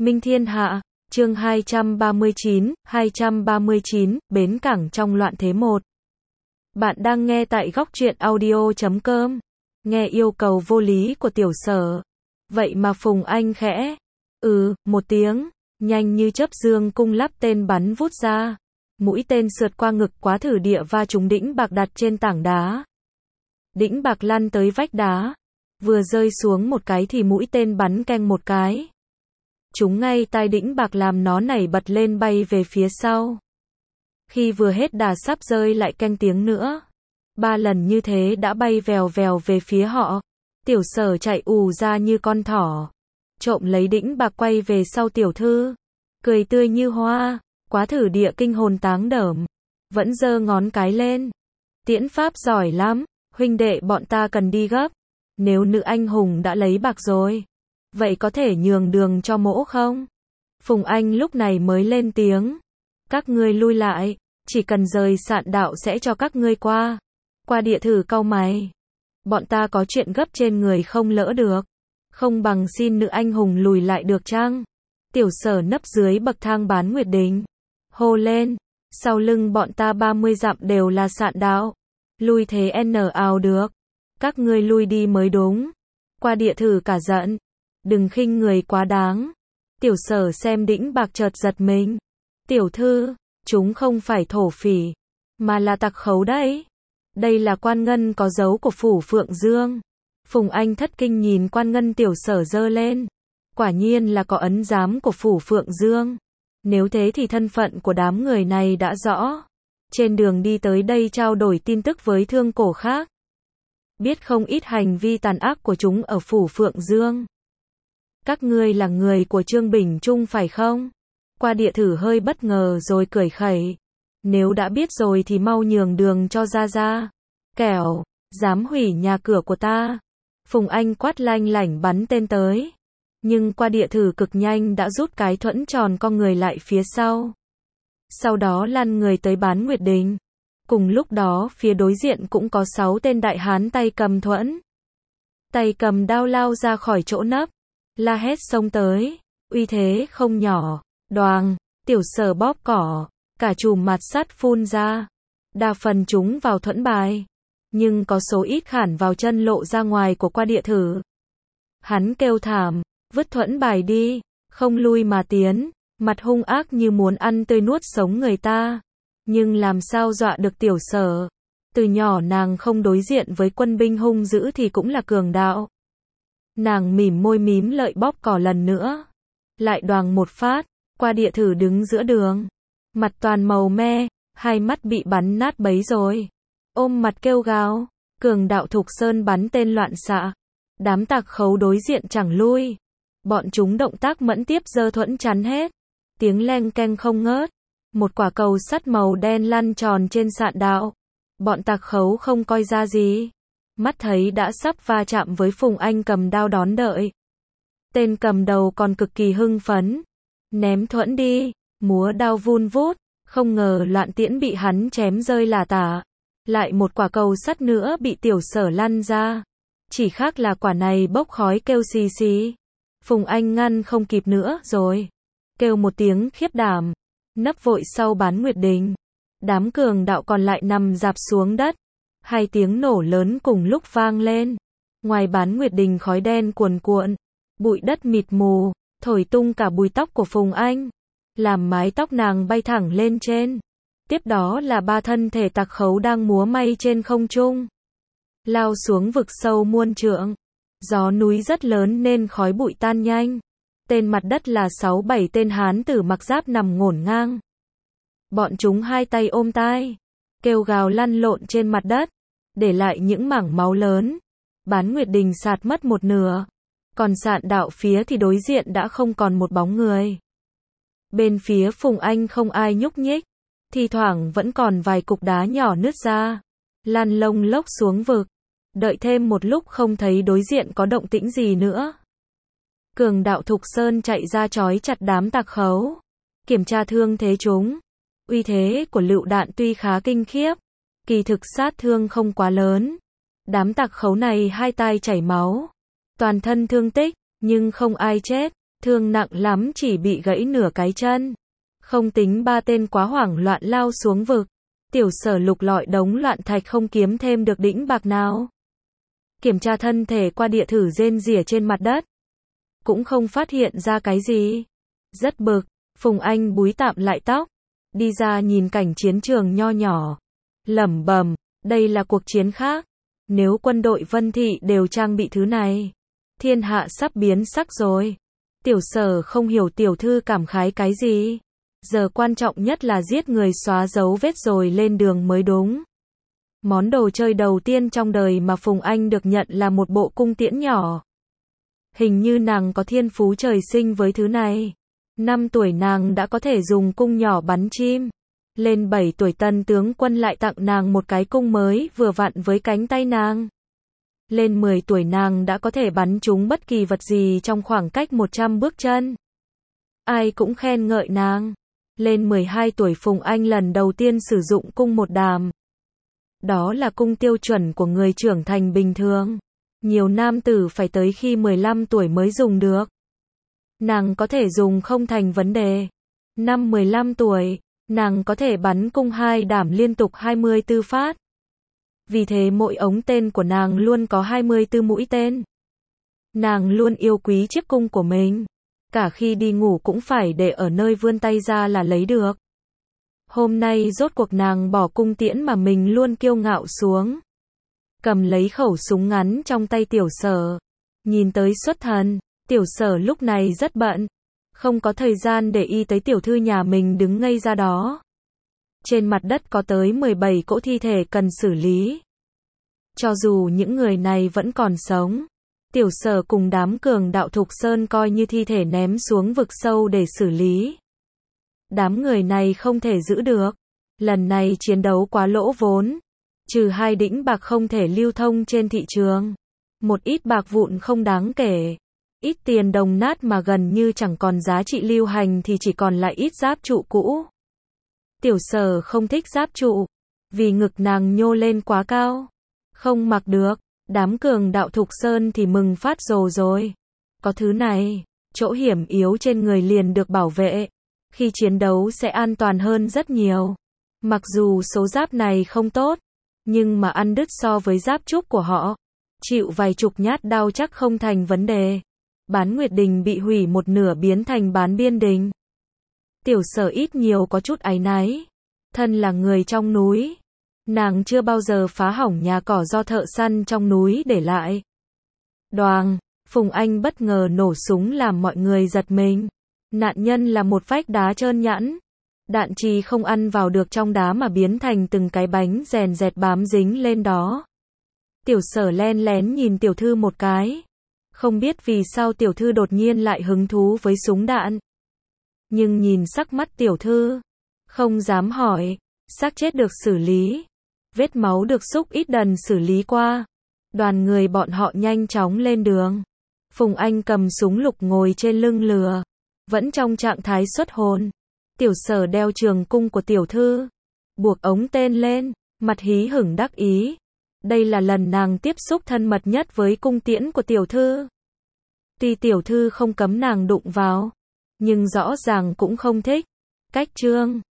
Minh Thiên Hạ, chương 239, bến cảng trong loạn thế 1. Bạn đang nghe tại góc truyện audio.com. Nghe yêu cầu vô lý của Tiểu Sở. Vậy mà Phùng Anh khẽ. Một tiếng, nhanh như chớp dương cung lắp tên bắn vút ra. Mũi tên sượt qua ngực Quá Thử Địa va trúng đĩnh bạc đặt trên tảng đá. Đĩnh bạc lăn tới vách đá. Vừa rơi xuống một cái thì mũi tên bắn keng một cái. Trúng ngay tai đĩnh bạc làm nó nảy bật lên bay về phía sau. Khi vừa hết đà sắp rơi lại keng tiếng nữa. 3 lần như thế đã bay vèo vèo về phía họ. Tiểu Sở chạy ù ra như con thỏ. Trộm lấy đĩnh bạc quay về sau tiểu thư. Cười tươi như hoa. Quá Thử Địa kinh hồn táng đởm. Vẫn giơ ngón cái lên. Tiễn pháp giỏi lắm. Huynh đệ bọn ta cần đi gấp. Nếu nữ anh hùng đã lấy bạc rồi. Vậy có thể nhường đường cho mỗ không? Phùng Anh lúc này mới lên tiếng. Các ngươi lui lại. Chỉ cần rời sạn đạo sẽ cho các ngươi qua. Qua Địa thử cau mày. Bọn ta có chuyện gấp trên người không lỡ được. Không bằng xin nữ anh hùng lùi lại được chăng? Tiểu Sở nấp dưới bậc thang Bán Nguyệt Đình. Hô lên. Sau lưng bọn ta 30 dặm đều là sạn đạo. Lui thế ào được. Các ngươi lui đi mới đúng. Qua Địa thử cả giận. Đừng khinh người quá đáng. Tiểu Sở xem đĩnh bạc chợt giật mình. Tiểu thư, chúng không phải thổ phỉ, mà là tặc khấu đấy. Đây là quan ngân có dấu của phủ Phượng Dương. Phùng Anh thất kinh nhìn quan ngân Tiểu Sở giơ lên. Quả nhiên là có ấn giám của phủ Phượng Dương. Nếu thế thì thân phận của đám người này đã rõ. Trên đường đi tới đây trao đổi tin tức với thương cổ khác. Biết không ít hành vi tàn ác của chúng ở phủ Phượng Dương. Các ngươi là người của Trương Bình Trung phải không? Qua Địa thử hơi bất ngờ rồi cười khẩy. Nếu đã biết rồi thì mau nhường đường cho ra. Kẻo, dám hủy nhà cửa của ta. Phùng Anh quát lanh lảnh bắn tên tới. Nhưng Qua Địa thử cực nhanh đã rút cái thuẫn tròn con người lại phía sau. Sau đó lăn người tới Bán Nguyệt Đình. Cùng lúc đó phía đối diện cũng có 6 tên đại hán tay cầm thuẫn. Tay cầm đao lao ra khỏi chỗ nấp. La hét xông tới, uy thế không nhỏ. Đoàng, Tiểu Sở bóp cỏ, cả chùm mặt sắt phun ra. Đa phần chúng vào thuẫn bài, nhưng có số ít khản vào chân lộ ra ngoài của Qua Địa thử. Hắn kêu thảm, vứt thuẫn bài đi, không lui mà tiến, mặt hung ác như muốn ăn tươi nuốt sống người ta. Nhưng làm sao dọa được Tiểu Sở? Từ nhỏ nàng không đối diện với quân binh hung dữ thì cũng là cường đạo. Nàng mỉm môi mím lợi bóp cỏ lần nữa. Lại đoàng một phát, Qua Địa thử đứng giữa đường. Mặt toàn màu me, hai mắt bị bắn nát bấy rồi. Ôm mặt kêu gào, cường đạo Thục Sơn bắn tên loạn xạ. Đám tặc khấu đối diện chẳng lui. Bọn chúng động tác mẫn tiếp giơ thuẫn chắn hết. Tiếng leng keng không ngớt. Một quả cầu sắt màu đen lăn tròn trên sạn đạo. Bọn tặc khấu không coi ra gì. Mắt thấy đã sắp va chạm với Phùng Anh cầm đao đón đợi. Tên cầm đầu còn cực kỳ hưng phấn. Ném thuẫn đi, múa đao vun vút. Không ngờ loạn tiễn bị hắn chém rơi lả tả. Lại một quả cầu sắt nữa bị Tiểu Sở lăn ra. Chỉ khác là quả này bốc khói kêu xì xì. Phùng Anh ngăn không kịp nữa rồi. Kêu một tiếng khiếp đảm. Nấp vội sau Bán Nguyệt Đình. Đám cường đạo còn lại nằm rạp xuống đất. Hai tiếng nổ lớn cùng lúc vang lên. Ngoài Bán Nguyệt Đình khói đen cuồn cuộn. Bụi đất mịt mù, thổi tung cả búi tóc của Phùng Anh. Làm mái tóc nàng bay thẳng lên trên. Tiếp đó là 3 thân thể tặc khấu đang múa may trên không trung. Lao xuống vực sâu muôn trượng. Gió núi rất lớn nên khói bụi tan nhanh. Tên mặt đất là 6-7 tên hán tử mặc giáp nằm ngổn ngang. Bọn chúng hai tay ôm tai. Kêu gào lăn lộn trên mặt đất. Để lại những mảng máu lớn. Bán Nguyệt Đình sạt mất một nửa. Còn sạn đạo phía thì đối diện đã không còn một bóng người. Bên phía Phùng Anh không ai nhúc nhích. Thi thoảng vẫn còn vài cục đá nhỏ nứt ra. Lăn lông lốc xuống vực. Đợi thêm một lúc không thấy đối diện có động tĩnh gì nữa. Cường đạo Thục Sơn chạy ra trói chặt đám tặc khấu. Kiểm tra thương thế chúng. Uy thế của lựu đạn tuy khá kinh khiếp. Kỳ thực sát thương không quá lớn. Đám tặc khấu này hai tai chảy máu. Toàn thân thương tích, nhưng không ai chết. Thương nặng lắm chỉ bị gãy nửa cái chân. Không tính ba tên quá hoảng loạn lao xuống vực. Tiểu Sở lục lọi đống loạn thạch không kiếm thêm được đĩnh bạc nào. Kiểm tra thân thể qua địa thử rên rỉa trên mặt đất. Cũng không phát hiện ra cái gì. Rất bực, Phùng Anh búi tạm lại tóc. Đi ra nhìn cảnh chiến trường nho nhỏ. Lẩm bẩm, đây là cuộc chiến khác. Nếu quân đội Vân Thị đều trang bị thứ này, thiên hạ sắp biến sắc rồi. Tiểu Sở không hiểu tiểu thư cảm khái cái gì. Giờ quan trọng nhất là giết người xóa dấu vết rồi lên đường mới đúng. Món đồ chơi đầu tiên trong đời mà Phùng Anh được nhận là một bộ cung tiễn nhỏ. Hình như nàng có thiên phú trời sinh với thứ này. 5 tuổi nàng đã có thể dùng cung nhỏ bắn chim. Lên 7 tuổi Tân tướng quân lại tặng nàng một cái cung mới vừa vặn với cánh tay nàng. Lên 10 tuổi nàng đã có thể bắn trúng bất kỳ vật gì trong khoảng cách 100 bước chân. Ai cũng khen ngợi nàng. Lên 12 tuổi Phùng Anh lần đầu tiên sử dụng cung một đàm. Đó là cung tiêu chuẩn của người trưởng thành bình thường. Nhiều nam tử phải tới khi 15 tuổi mới dùng được. Nàng có thể dùng không thành vấn đề. Năm 15 tuổi, nàng có thể bắn cung 2 đàm liên tục 24 phát. Vì thế mỗi ống tên của nàng luôn có 24 mũi tên. Nàng luôn yêu quý chiếc cung của mình. Cả khi đi ngủ cũng phải để ở nơi vươn tay ra là lấy được. Hôm nay rốt cuộc nàng bỏ cung tiễn mà mình luôn kiêu ngạo xuống. Cầm lấy khẩu súng ngắn trong tay Tiểu Sở. Nhìn tới xuất thần, Tiểu Sở lúc này rất bận. Không có thời gian để ý tới tiểu thư nhà mình đứng ngây ra đó. Trên mặt đất có tới 17 cỗ thi thể cần xử lý. Cho dù những người này vẫn còn sống, Tiểu Sở cùng đám cường đạo Thục Sơn coi như thi thể ném xuống vực sâu để xử lý. Đám người này không thể giữ được. Lần này chiến đấu quá lỗ vốn. Trừ 2 đĩnh bạc không thể lưu thông trên thị trường. Một ít bạc vụn không đáng kể. Ít tiền đồng nát mà gần như chẳng còn giá trị lưu hành thì chỉ còn lại ít giáp trụ cũ. Tiểu Sở không thích giáp trụ. Vì ngực nàng nhô lên quá cao. Không mặc được. Đám cường đạo Thục Sơn thì mừng phát rồ rồi. Có thứ này, chỗ hiểm yếu trên người liền được bảo vệ. Khi chiến đấu sẽ an toàn hơn rất nhiều. Mặc dù số giáp này không tốt, nhưng mà ăn đứt so với giáp trúc của họ. Chịu vài chục nhát đau chắc không thành vấn đề. Bán Nguyệt Đình bị hủy một nửa biến thành Bán Biên Đình. Tiểu Sở ít nhiều có chút áy náy. Thân là người trong núi, nàng chưa bao giờ phá hỏng nhà cỏ do thợ săn trong núi để lại. Đoàng, Phùng Anh bất ngờ nổ súng làm mọi người giật mình. Nạn nhân là một vách đá trơn nhẵn. Đạn trì không ăn vào được trong đá mà biến thành từng cái bánh rèn dẹt bám dính lên đó. Tiểu Sở len lén nhìn tiểu thư một cái. Không biết vì sao tiểu thư đột nhiên lại hứng thú với súng đạn. Nhưng nhìn sắc mắt tiểu thư, không dám hỏi. Xác chết được xử lý. Vết máu được xúc ít đần xử lý qua. Đoàn người bọn họ nhanh chóng lên đường. Phùng Anh cầm súng lục ngồi trên lưng lừa. Vẫn trong trạng thái xuất hồn. Tiểu Sở đeo trường cung của tiểu thư. Buộc ống tên lên. Mặt hí hửng đắc ý. Đây là lần nàng tiếp xúc thân mật nhất với cung tiễn của tiểu thư. Tuy tiểu thư không cấm nàng đụng vào, nhưng rõ ràng cũng không thích. Cách trương.